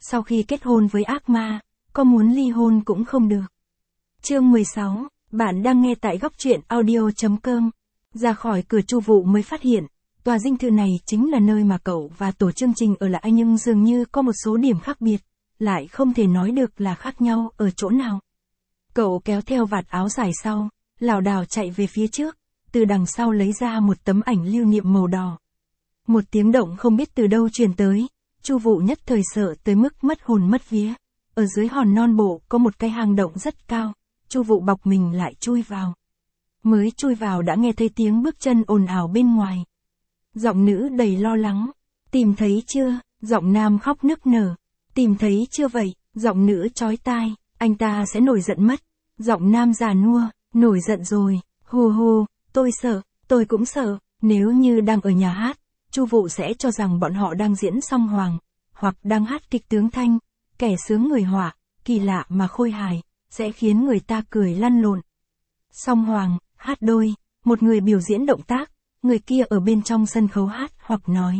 sau khi kết hôn với ác ma, có muốn ly hôn cũng không được. Chương 16, bạn đang nghe tại góc truyện audio.com. Ra khỏi cửa Chu Vụ mới phát hiện, tòa dinh thự này chính là nơi mà cậu và tổ chương trình ở lại, nhưng dường như có một số điểm khác biệt, lại không thể nói được là khác nhau ở chỗ nào. Cậu kéo theo vạt áo dài sau, lảo đảo chạy về phía trước, từ đằng sau lấy ra một tấm ảnh lưu niệm màu đỏ. Một tiếng động không biết từ đâu truyền tới, Chu Vụ nhất thời sợ tới mức mất hồn mất vía. Ở dưới hòn non bộ có một cái hang động rất cao, Chu Vụ bọc mình lại chui vào. Mới chui vào đã nghe thấy tiếng bước chân ồn ào bên ngoài. Giọng nữ đầy lo lắng. Tìm thấy chưa? Giọng nam khóc nức nở. Tìm thấy chưa vậy? Giọng nữ chói tai. Anh ta sẽ nổi giận mất. Giọng nam già nua. Nổi giận rồi. Hù hù, tôi sợ, tôi cũng sợ. Nếu như đang ở nhà hát, Chu Vụ sẽ cho rằng bọn họ đang diễn song hoàng, hoặc đang hát kịch tướng thanh, kẻ sướng người họa, kỳ lạ mà khôi hài, sẽ khiến người ta cười lăn lộn. Song hoàng, hát đôi, một người biểu diễn động tác, người kia ở bên trong sân khấu hát hoặc nói.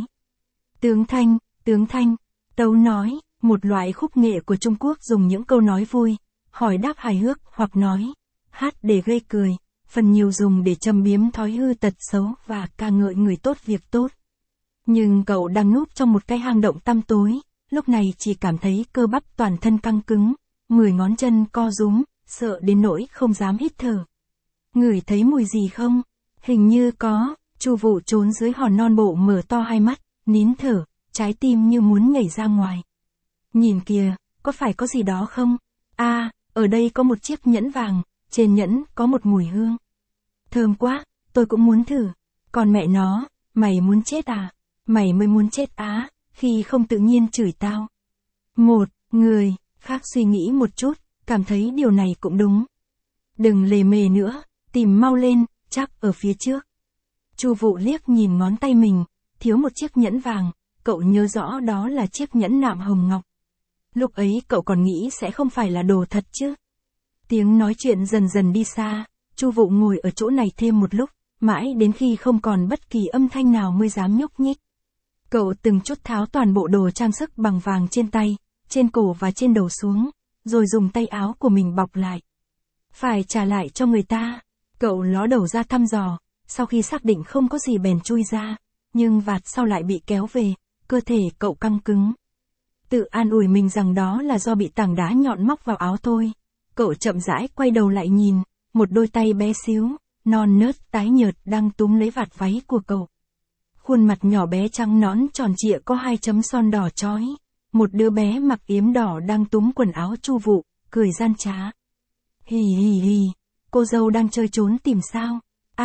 Tướng thanh, tấu nói, một loại khúc nghệ của Trung Quốc dùng những câu nói vui, hỏi đáp hài hước hoặc nói, hát để gây cười, phần nhiều dùng để châm biếm thói hư tật xấu và ca ngợi người tốt việc tốt. Nhưng cậu đang núp trong một cái hang động tăm tối, lúc này chỉ cảm thấy cơ bắp toàn thân căng cứng, 10 ngón chân co rúm, sợ đến nỗi không dám hít thở. Ngửi thấy mùi gì không? Hình như có. Chu Vụ trốn dưới hòn non bộ mở to hai mắt, nín thở, trái tim như muốn nhảy ra ngoài. Nhìn kìa, có phải có gì đó không? À, ở đây có một chiếc nhẫn vàng, trên nhẫn có một mùi hương. Thơm quá, tôi cũng muốn thử. Còn mẹ nó, mày muốn chết à? Mày mới muốn chết á, khi không tự nhiên chửi tao. Một người khác suy nghĩ một chút, cảm thấy điều này cũng đúng. Đừng lề mề nữa, tìm mau lên, chắc ở phía trước. Chu Vụ liếc nhìn ngón tay mình, thiếu một chiếc nhẫn vàng, cậu nhớ rõ đó là chiếc nhẫn nạm hồng ngọc. Lúc ấy cậu còn nghĩ sẽ không phải là đồ thật chứ. Tiếng nói chuyện dần dần đi xa, Chu Vụ ngồi ở chỗ này thêm một lúc, mãi đến khi không còn bất kỳ âm thanh nào mới dám nhúc nhích. Cậu từng chút tháo toàn bộ đồ trang sức bằng vàng trên tay, trên cổ và trên đầu xuống, rồi dùng tay áo của mình bọc lại. Phải trả lại cho người ta. Cậu ló đầu ra thăm dò, sau khi xác định không có gì bèn chui ra, nhưng vạt sau lại bị kéo về, cơ thể cậu căng cứng. Tự an ủi mình rằng đó là do bị tảng đá nhọn móc vào áo thôi. Cậu chậm rãi quay đầu lại nhìn, một đôi tay bé xíu, non nớt tái nhợt đang túm lấy vạt váy của cậu. Khuôn mặt nhỏ bé trắng nõn tròn trịa có 2 chấm son đỏ chói. Một đứa bé mặc yếm đỏ đang túm quần áo Chu Vụ, cười gian trá. Hì hì hì, cô dâu đang chơi trốn tìm sao?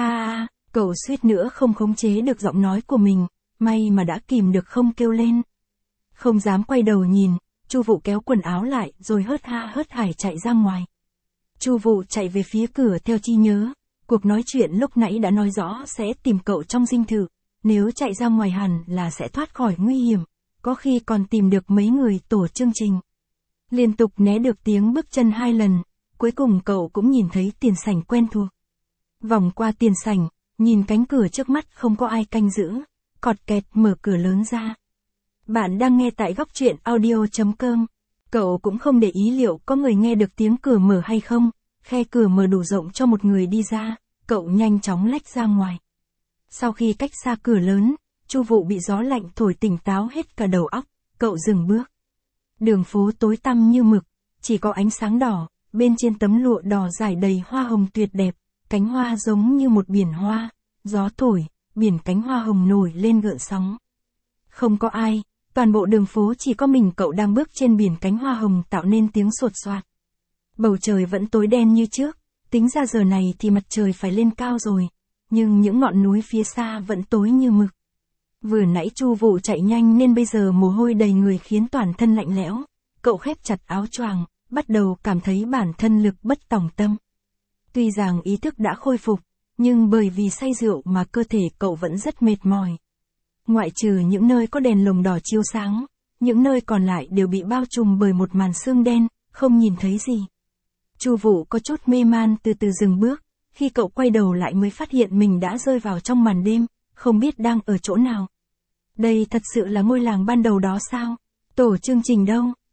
Cậu suýt nữa không khống chế được giọng nói của mình, may mà đã kìm được không kêu lên. Không dám quay đầu nhìn, Chu Vụ kéo quần áo lại rồi hớt ha hớt hải chạy ra ngoài. Chu Vụ chạy về phía cửa theo trí nhớ, cuộc nói chuyện lúc nãy đã nói rõ sẽ tìm cậu trong dinh thự, nếu chạy ra ngoài hẳn là sẽ thoát khỏi nguy hiểm, có khi còn tìm được mấy người tổ chương trình. Liên tục né được tiếng bước chân 2 lần, cuối cùng cậu cũng nhìn thấy tiền sảnh quen thuộc. Vòng qua tiền sảnh, nhìn cánh cửa trước mắt không có ai canh giữ, cọt kẹt mở cửa lớn ra. Bạn đang nghe tại góc truyện audio.com. Cậu cũng không để ý liệu có người nghe được tiếng cửa mở hay không, khe cửa mở đủ rộng cho một người đi ra, cậu nhanh chóng lách ra ngoài. Sau khi cách xa cửa lớn, Chu Vụ bị gió lạnh thổi tỉnh táo hết cả đầu óc, cậu dừng bước. Đường phố tối tăm như mực, chỉ có ánh sáng đỏ, bên trên tấm lụa đỏ rải đầy hoa hồng tuyệt đẹp, cánh hoa giống như một biển hoa, gió thổi, biển cánh hoa hồng nổi lên gợn sóng. Không có ai, toàn bộ đường phố chỉ có mình cậu đang bước trên biển cánh hoa hồng tạo nên tiếng sột soạt. Bầu trời vẫn tối đen như trước, tính ra giờ này thì mặt trời phải lên cao rồi, nhưng những ngọn núi phía xa vẫn tối như mực. Vừa nãy Chu Vụ chạy nhanh nên bây giờ mồ hôi đầy người khiến toàn thân lạnh lẽo, cậu khép chặt áo choàng, bắt đầu cảm thấy bản thân lực bất tòng tâm. Tuy rằng ý thức đã khôi phục, nhưng bởi vì say rượu mà cơ thể cậu vẫn rất mệt mỏi. Ngoại trừ những nơi có đèn lồng đỏ chiếu sáng, những nơi còn lại đều bị bao trùm bởi một màn sương đen, không nhìn thấy gì. Chu Vụ có chút mê man từ từ dừng bước, khi cậu quay đầu lại mới phát hiện mình đã rơi vào trong màn đêm, không biết đang ở chỗ nào. Đây thật sự là ngôi làng ban đầu đó sao? Tổ chương trình đâu?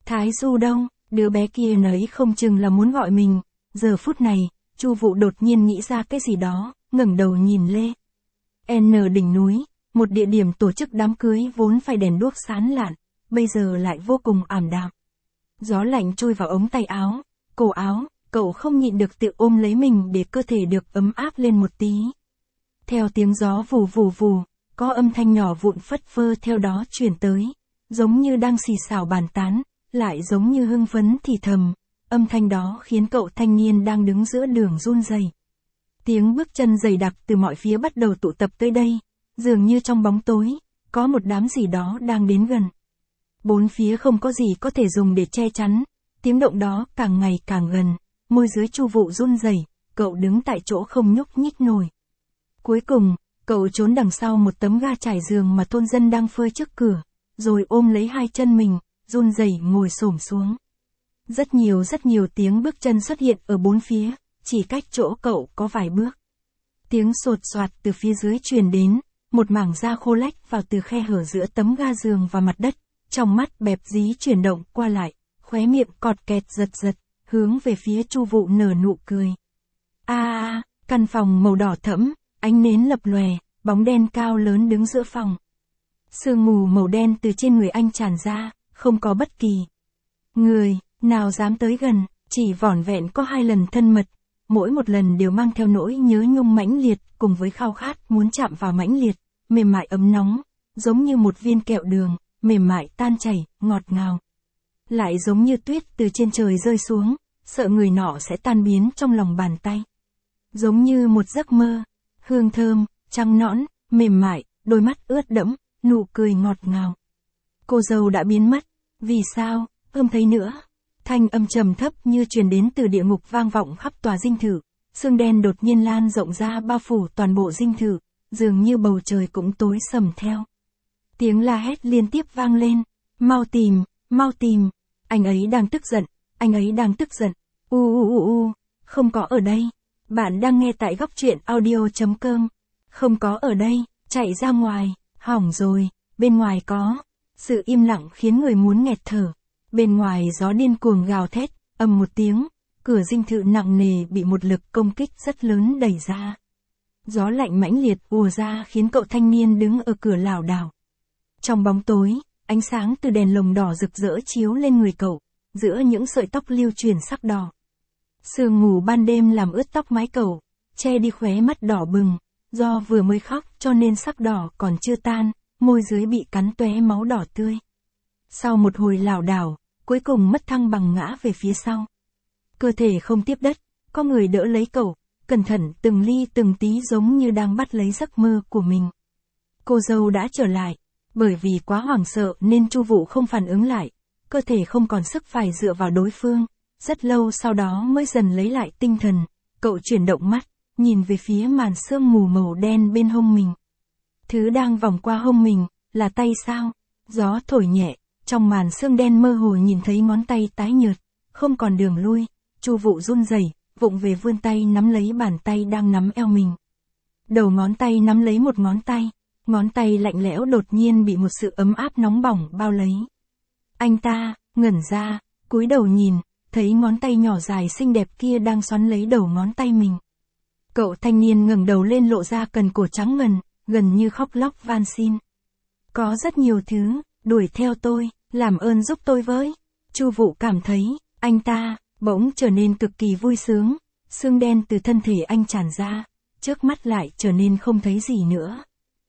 Thái Du đâu, đứa bé kia nấy không chừng là muốn gọi mình. Giờ phút này, Chu Vũ đột nhiên nghĩ ra cái gì đó, ngẩng đầu nhìn Lê. N đỉnh núi, một địa điểm tổ chức đám cưới vốn phải đèn đuốc sáng lạn, bây giờ lại vô cùng ảm đạm. Gió lạnh trôi vào ống tay áo, cổ áo, cậu không nhịn được tự ôm lấy mình để cơ thể được ấm áp lên một tí. Theo tiếng gió vù vù vù, có âm thanh nhỏ vụn phất phơ theo đó truyền tới, giống như đang xì xào bàn tán, lại giống như hưng phấn thì thầm. Âm thanh đó khiến cậu thanh niên đang đứng giữa đường run rẩy. Tiếng bước chân dày đặc từ mọi phía bắt đầu tụ tập tới đây, dường như trong bóng tối, có một đám gì đó đang đến gần. Bốn phía không có gì có thể dùng để che chắn, tiếng động đó càng ngày càng gần, môi dưới Chu Vũ run rẩy, cậu đứng tại chỗ không nhúc nhích nổi. Cuối cùng, cậu trốn đằng sau một tấm ga trải giường mà thôn dân đang phơi trước cửa, rồi ôm lấy hai chân mình, run rẩy ngồi xổm xuống. Rất nhiều tiếng bước chân xuất hiện ở bốn phía, chỉ cách chỗ cậu có vài bước. Tiếng sột soạt từ phía dưới truyền đến, một mảng da khô lách vào từ khe hở giữa tấm ga giường và mặt đất, trong mắt bẹp dí chuyển động qua lại, khóe miệng cọt kẹt giật giật, hướng về phía Chu Vũ nở nụ cười. Căn phòng màu đỏ thẫm, ánh nến lập lòe, bóng đen cao lớn đứng giữa phòng. Sương mù màu đen từ trên người anh tràn ra, không có bất kỳ người nào dám tới gần, chỉ vỏn vẹn có 2 lần thân mật, mỗi một lần đều mang theo nỗi nhớ nhung mãnh liệt, cùng với khao khát muốn chạm vào mãnh liệt, mềm mại ấm nóng, giống như một viên kẹo đường, mềm mại tan chảy, ngọt ngào. Lại giống như tuyết từ trên trời rơi xuống, sợ người nọ sẽ tan biến trong lòng bàn tay. Giống như một giấc mơ, hương thơm, trắng nõn, mềm mại, đôi mắt ướt đẫm, nụ cười ngọt ngào. Cô dâu đã biến mất, vì sao, không thấy nữa. Thanh âm trầm thấp như truyền đến từ địa ngục vang vọng khắp tòa dinh thự, sương đen đột nhiên lan rộng ra bao phủ toàn bộ dinh thự, dường như bầu trời cũng tối sầm theo. Tiếng la hét liên tiếp vang lên, mau tìm, anh ấy đang tức giận, không có ở đây. Bạn đang nghe tại góc truyện audio.com, không có ở đây, chạy ra ngoài, hỏng rồi, bên ngoài có. Sự im lặng khiến người muốn nghẹt thở. Bên ngoài gió điên cuồng gào thét, ầm một tiếng, cửa dinh thự nặng nề bị một lực công kích rất lớn đẩy ra. Gió lạnh mãnh liệt ùa ra khiến cậu thanh niên đứng ở cửa lảo đảo. Trong bóng tối, ánh sáng từ đèn lồng đỏ rực rỡ chiếu lên người cậu, giữa những sợi tóc lưu chuyển sắc đỏ. Sương mù ban đêm làm ướt tóc mái cậu, che đi khóe mắt đỏ bừng, do vừa mới khóc cho nên sắc đỏ còn chưa tan, môi dưới bị cắn tóe máu đỏ tươi. Sau một hồi lảo đảo, cuối cùng mất thăng bằng ngã về phía sau. Cơ thể không tiếp đất, có người đỡ lấy cậu, cẩn thận từng ly từng tí giống như đang bắt lấy giấc mơ của mình. Cô dâu đã trở lại, bởi vì quá hoảng sợ nên Chu Vũ không phản ứng lại, cơ thể không còn sức phải dựa vào đối phương. Rất lâu sau đó mới dần lấy lại tinh thần, cậu chuyển động mắt, nhìn về phía màn sương mù màu đen bên hông mình. Thứ đang vòng qua hông mình, là tay sao? Gió thổi nhẹ, trong màn sương đen mơ hồ nhìn thấy ngón tay tái nhợt, không còn đường lui. Chu Vũ run rẩy, vụng về vươn tay nắm lấy bàn tay đang nắm eo mình. Đầu ngón tay nắm lấy một ngón tay lạnh lẽo đột nhiên bị một sự ấm áp nóng bỏng bao lấy. Anh ta ngẩn ra, cúi đầu nhìn, thấy ngón tay nhỏ dài xinh đẹp kia đang xoắn lấy đầu ngón tay mình. Cậu thanh niên ngẩng đầu lên lộ ra cần cổ trắng ngần, gần như khóc lóc van xin. Có rất nhiều thứ, đuổi theo tôi, làm ơn giúp tôi với. Chu Vũ cảm thấy, anh ta, bỗng trở nên cực kỳ vui sướng, sương đen từ thân thể anh tràn ra, trước mắt lại trở nên không thấy gì nữa.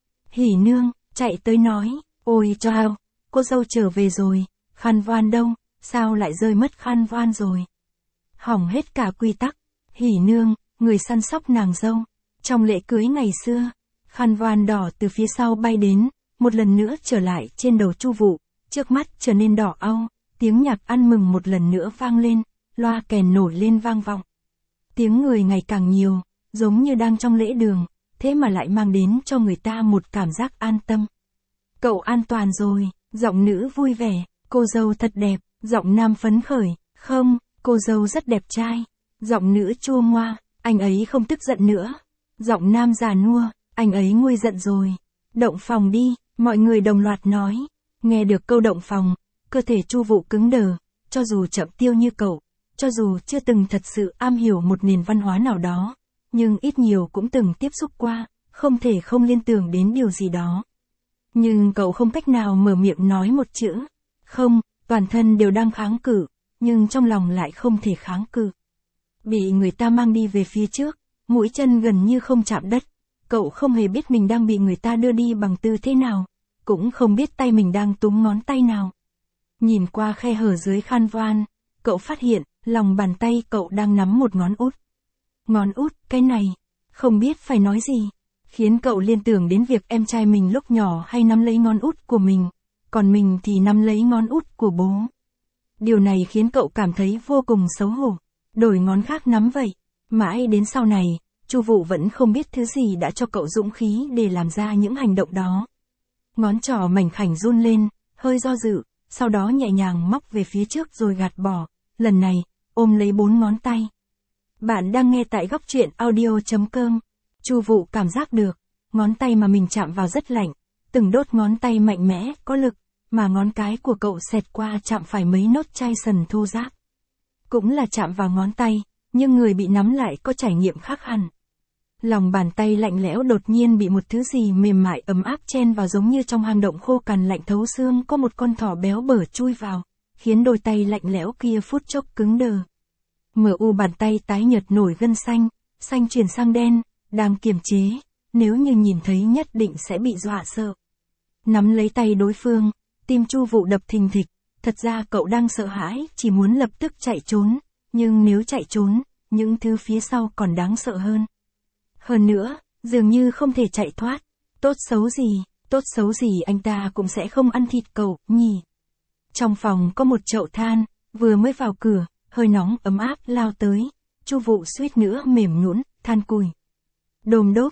Hỉ nương, chạy tới nói, ôi chao, cô dâu trở về rồi, khăn voan đâu, sao lại rơi mất khăn voan rồi. Hỏng hết cả quy tắc, Hỉ nương, người săn sóc nàng dâu. Trong lễ cưới ngày xưa, khăn voan đỏ từ phía sau bay đến, một lần nữa trở lại trên đầu Chu Vũ, trước mắt trở nên đỏ au, tiếng nhạc ăn mừng một lần nữa vang lên, loa kèn nổi lên vang vọng. Tiếng người ngày càng nhiều, giống như đang trong lễ đường, thế mà lại mang đến cho người ta một cảm giác an tâm. Cậu an toàn rồi, giọng nữ vui vẻ, cô dâu thật đẹp, giọng nam phấn khởi, không, cô dâu rất đẹp trai, giọng nữ chua ngoa, anh ấy không tức giận nữa, giọng nam già nua, anh ấy nguôi giận rồi. Động phòng đi, mọi người đồng loạt nói. Nghe được câu động phòng, cơ thể Chu Vũ cứng đờ, cho dù chậm tiêu như cậu, cho dù chưa từng thật sự am hiểu một nền văn hóa nào đó, nhưng ít nhiều cũng từng tiếp xúc qua, không thể không liên tưởng đến điều gì đó. Nhưng cậu không cách nào mở miệng nói một chữ. Không, toàn thân đều đang kháng cự, nhưng trong lòng lại không thể kháng cự. Bị người ta mang đi về phía trước, mũi chân gần như không chạm đất. Cậu không hề biết mình đang bị người ta đưa đi bằng tư thế nào, cũng không biết tay mình đang túm ngón tay nào. Nhìn qua khe hở dưới khăn voan, cậu phát hiện, lòng bàn tay cậu đang nắm một ngón út. Ngón út, cái này, không biết phải nói gì, khiến cậu liên tưởng đến việc em trai mình lúc nhỏ hay nắm lấy ngón út của mình, còn mình thì nắm lấy ngón út của bố. Điều này khiến cậu cảm thấy vô cùng xấu hổ, đổi ngón khác nắm vậy. Mãi đến sau này, Chu Vụ vẫn không biết thứ gì đã cho cậu dũng khí để làm ra những hành động đó. Ngón trỏ mảnh khảnh run lên, hơi do dự, sau đó nhẹ nhàng móc về phía trước rồi gạt bỏ, lần này, ôm lấy 4 ngón tay. Bạn đang nghe tại góc truyện audio.com. Chu Vụ cảm giác được, ngón tay mà mình chạm vào rất lạnh, từng đốt ngón tay mạnh mẽ, có lực, mà ngón cái của cậu xẹt qua chạm phải mấy nốt chai sần thô ráp. Cũng là chạm vào ngón tay, nhưng người bị nắm lại có trải nghiệm khác hẳn. Lòng bàn tay lạnh lẽo đột nhiên bị một thứ gì mềm mại ấm áp chen vào, giống như trong hang động khô cằn lạnh thấu xương có một con thỏ béo bở chui vào, khiến đôi tay lạnh lẽo kia phút chốc cứng đờ. Bàn tay tái nhợt nổi gân xanh, xanh chuyển sang đen, đang kiềm chế, nếu như nhìn thấy nhất định sẽ bị dọa sợ. Nắm lấy tay đối phương, tim Chu Vụ đập thình thịch, thật ra cậu đang sợ hãi, chỉ muốn lập tức chạy trốn, nhưng nếu chạy trốn, những thứ phía sau còn đáng sợ hơn. Hơn nữa, dường như không thể chạy thoát, tốt xấu gì anh ta cũng sẽ không ăn thịt cậu, nhỉ. Trong phòng có một chậu than, vừa mới vào cửa, hơi nóng ấm áp lao tới, Chu Vụ suýt nữa mềm nhũn, than củi. Đồm đốp,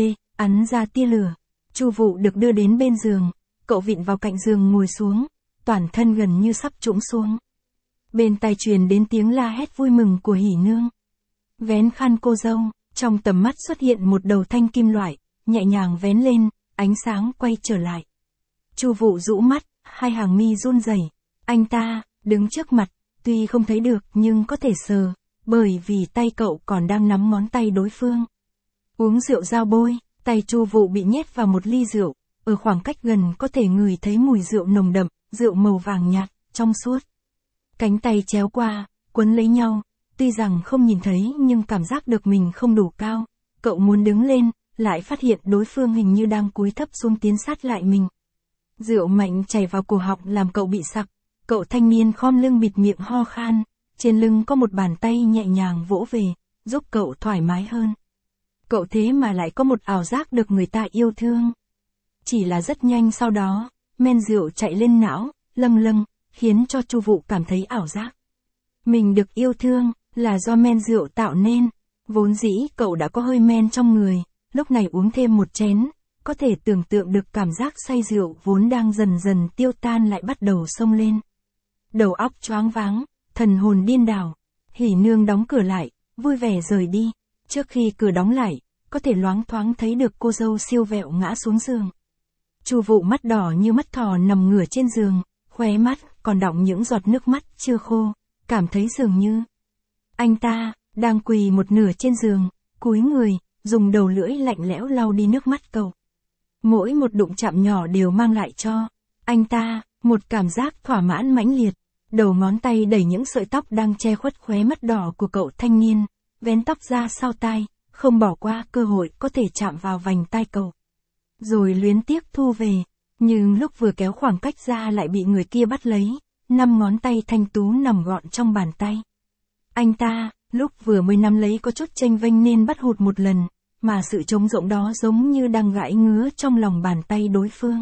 ắn ra tia lửa. Chu Vụ được đưa đến bên giường, cậu vịn vào cạnh giường ngồi xuống, toàn thân gần như sắp trũng xuống. Bên tai truyền đến tiếng la hét vui mừng của Hỉ Nương. Vén khăn cô dâu, trong tầm mắt xuất hiện một đầu thanh kim loại, nhẹ nhàng vén lên, ánh sáng quay trở lại. Chu Vụ rũ mắt, hai hàng mi run rẩy. Anh ta đứng trước mặt, tuy không thấy được nhưng có thể sờ, bởi vì tay cậu còn đang nắm ngón tay đối phương. Uống rượu dao bôi, tay Chu Vụ bị nhét vào một ly rượu, ở khoảng cách gần có thể ngửi thấy mùi rượu nồng đậm, rượu màu vàng nhạt, trong suốt. Cánh tay chéo qua, quấn lấy nhau, tuy rằng không nhìn thấy nhưng cảm giác được mình không đủ cao. Cậu muốn đứng lên, lại phát hiện đối phương hình như đang cúi thấp xuống tiến sát lại mình. Rượu mạnh chảy vào cổ họng làm cậu bị sặc. Cậu thanh niên khom lưng bịt miệng ho khan, trên lưng có một bàn tay nhẹ nhàng vỗ về, giúp cậu thoải mái hơn. Cậu thế mà lại có một ảo giác được người ta yêu thương. Chỉ là rất nhanh sau đó, men rượu chạy lên não, lâng, khiến cho Chu Vụ cảm thấy ảo giác. Mình được yêu thương, là do men rượu tạo nên. Vốn dĩ cậu đã có hơi men trong người, lúc này uống thêm một chén, có thể tưởng tượng được cảm giác say rượu vốn đang dần dần tiêu tan lại bắt đầu xông lên. Đầu óc choáng váng, thần hồn điên đảo. Hỉ Nương đóng cửa lại, vui vẻ rời đi. Trước khi cửa đóng lại, có thể loáng thoáng thấy được cô dâu siêu vẹo ngã xuống giường. Chu Vụ mắt đỏ như mắt thỏ nằm ngửa trên giường, khóe mắt còn đọng những giọt nước mắt chưa khô, cảm thấy dường như anh ta đang quỳ một nửa trên giường, cúi người, dùng đầu lưỡi lạnh lẽo lau đi nước mắt cậu. Mỗi một đụng chạm nhỏ đều mang lại cho anh ta một cảm giác thỏa mãn mãnh liệt. Đầu ngón tay đẩy những sợi tóc đang che khuất khóe mắt đỏ của cậu thanh niên, vén tóc ra sau tai, không bỏ qua cơ hội có thể chạm vào vành tai cậu. Rồi luyến tiếc thu về, nhưng lúc vừa kéo khoảng cách ra lại bị người kia bắt lấy, 5 ngón tay thanh tú nằm gọn trong bàn tay. Anh ta, lúc vừa mới nắm lấy có chút chênh vênh nên bắt hụt một lần, mà sự trống rỗng đó giống như đang gãi ngứa trong lòng bàn tay đối phương.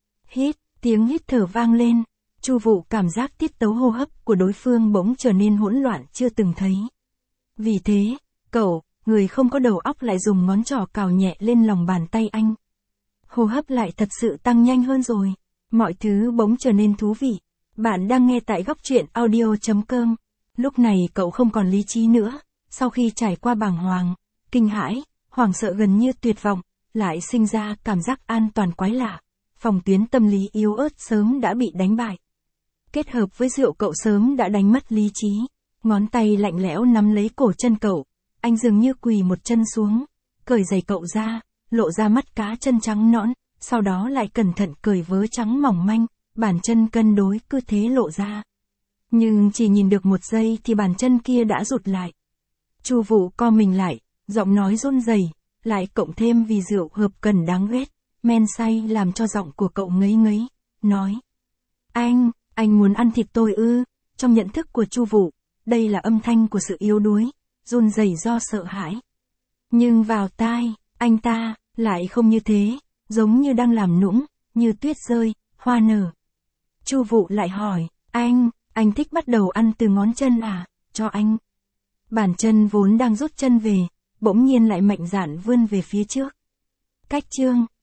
Tiếng hít thở vang lên, Chu Vụ cảm giác tiết tấu hô hấp của đối phương bỗng trở nên hỗn loạn chưa từng thấy. Vì thế, cậu, người không có đầu óc lại dùng ngón trỏ cào nhẹ lên lòng bàn tay anh. Hô hấp lại thật sự tăng nhanh hơn rồi. Mọi thứ bỗng trở nên thú vị. Bạn đang nghe tại góc truyện audio.com. Lúc này cậu không còn lý trí nữa. Sau khi trải qua bàng hoàng, kinh hãi, hoảng sợ gần như tuyệt vọng, lại sinh ra cảm giác an toàn quái lạ. Phòng tuyến tâm lý yếu ớt sớm đã bị đánh bại. Kết hợp với rượu cậu sớm đã đánh mất lý trí. Ngón tay lạnh lẽo nắm lấy cổ chân cậu. Anh dường như quỳ một chân xuống. Cởi giày cậu ra, lộ ra mắt cá chân trắng nõn. Sau đó lại cẩn thận cởi vớ trắng mỏng manh, bàn chân cân đối cứ thế lộ ra. Nhưng chỉ nhìn được một giây thì bàn chân kia đã rụt lại. Chu Vũ co mình lại, giọng nói run rẩy, lại cộng thêm vì rượu hợp cần đáng ghét, men say làm cho giọng của cậu ngấy ngấy, nói: Anh muốn ăn thịt tôi ư? Trong nhận thức của Chu Vũ, đây là âm thanh của sự yếu đuối, run rẩy do sợ hãi. Nhưng vào tai, anh ta, lại không như thế, giống như đang làm nũng, như tuyết rơi, hoa nở. Chu Vũ lại hỏi: Anh thích bắt đầu ăn từ ngón chân à? Cho anh. Bàn chân vốn đang rút chân về, bỗng nhiên lại mạnh dạn vươn về phía trước. Cách chương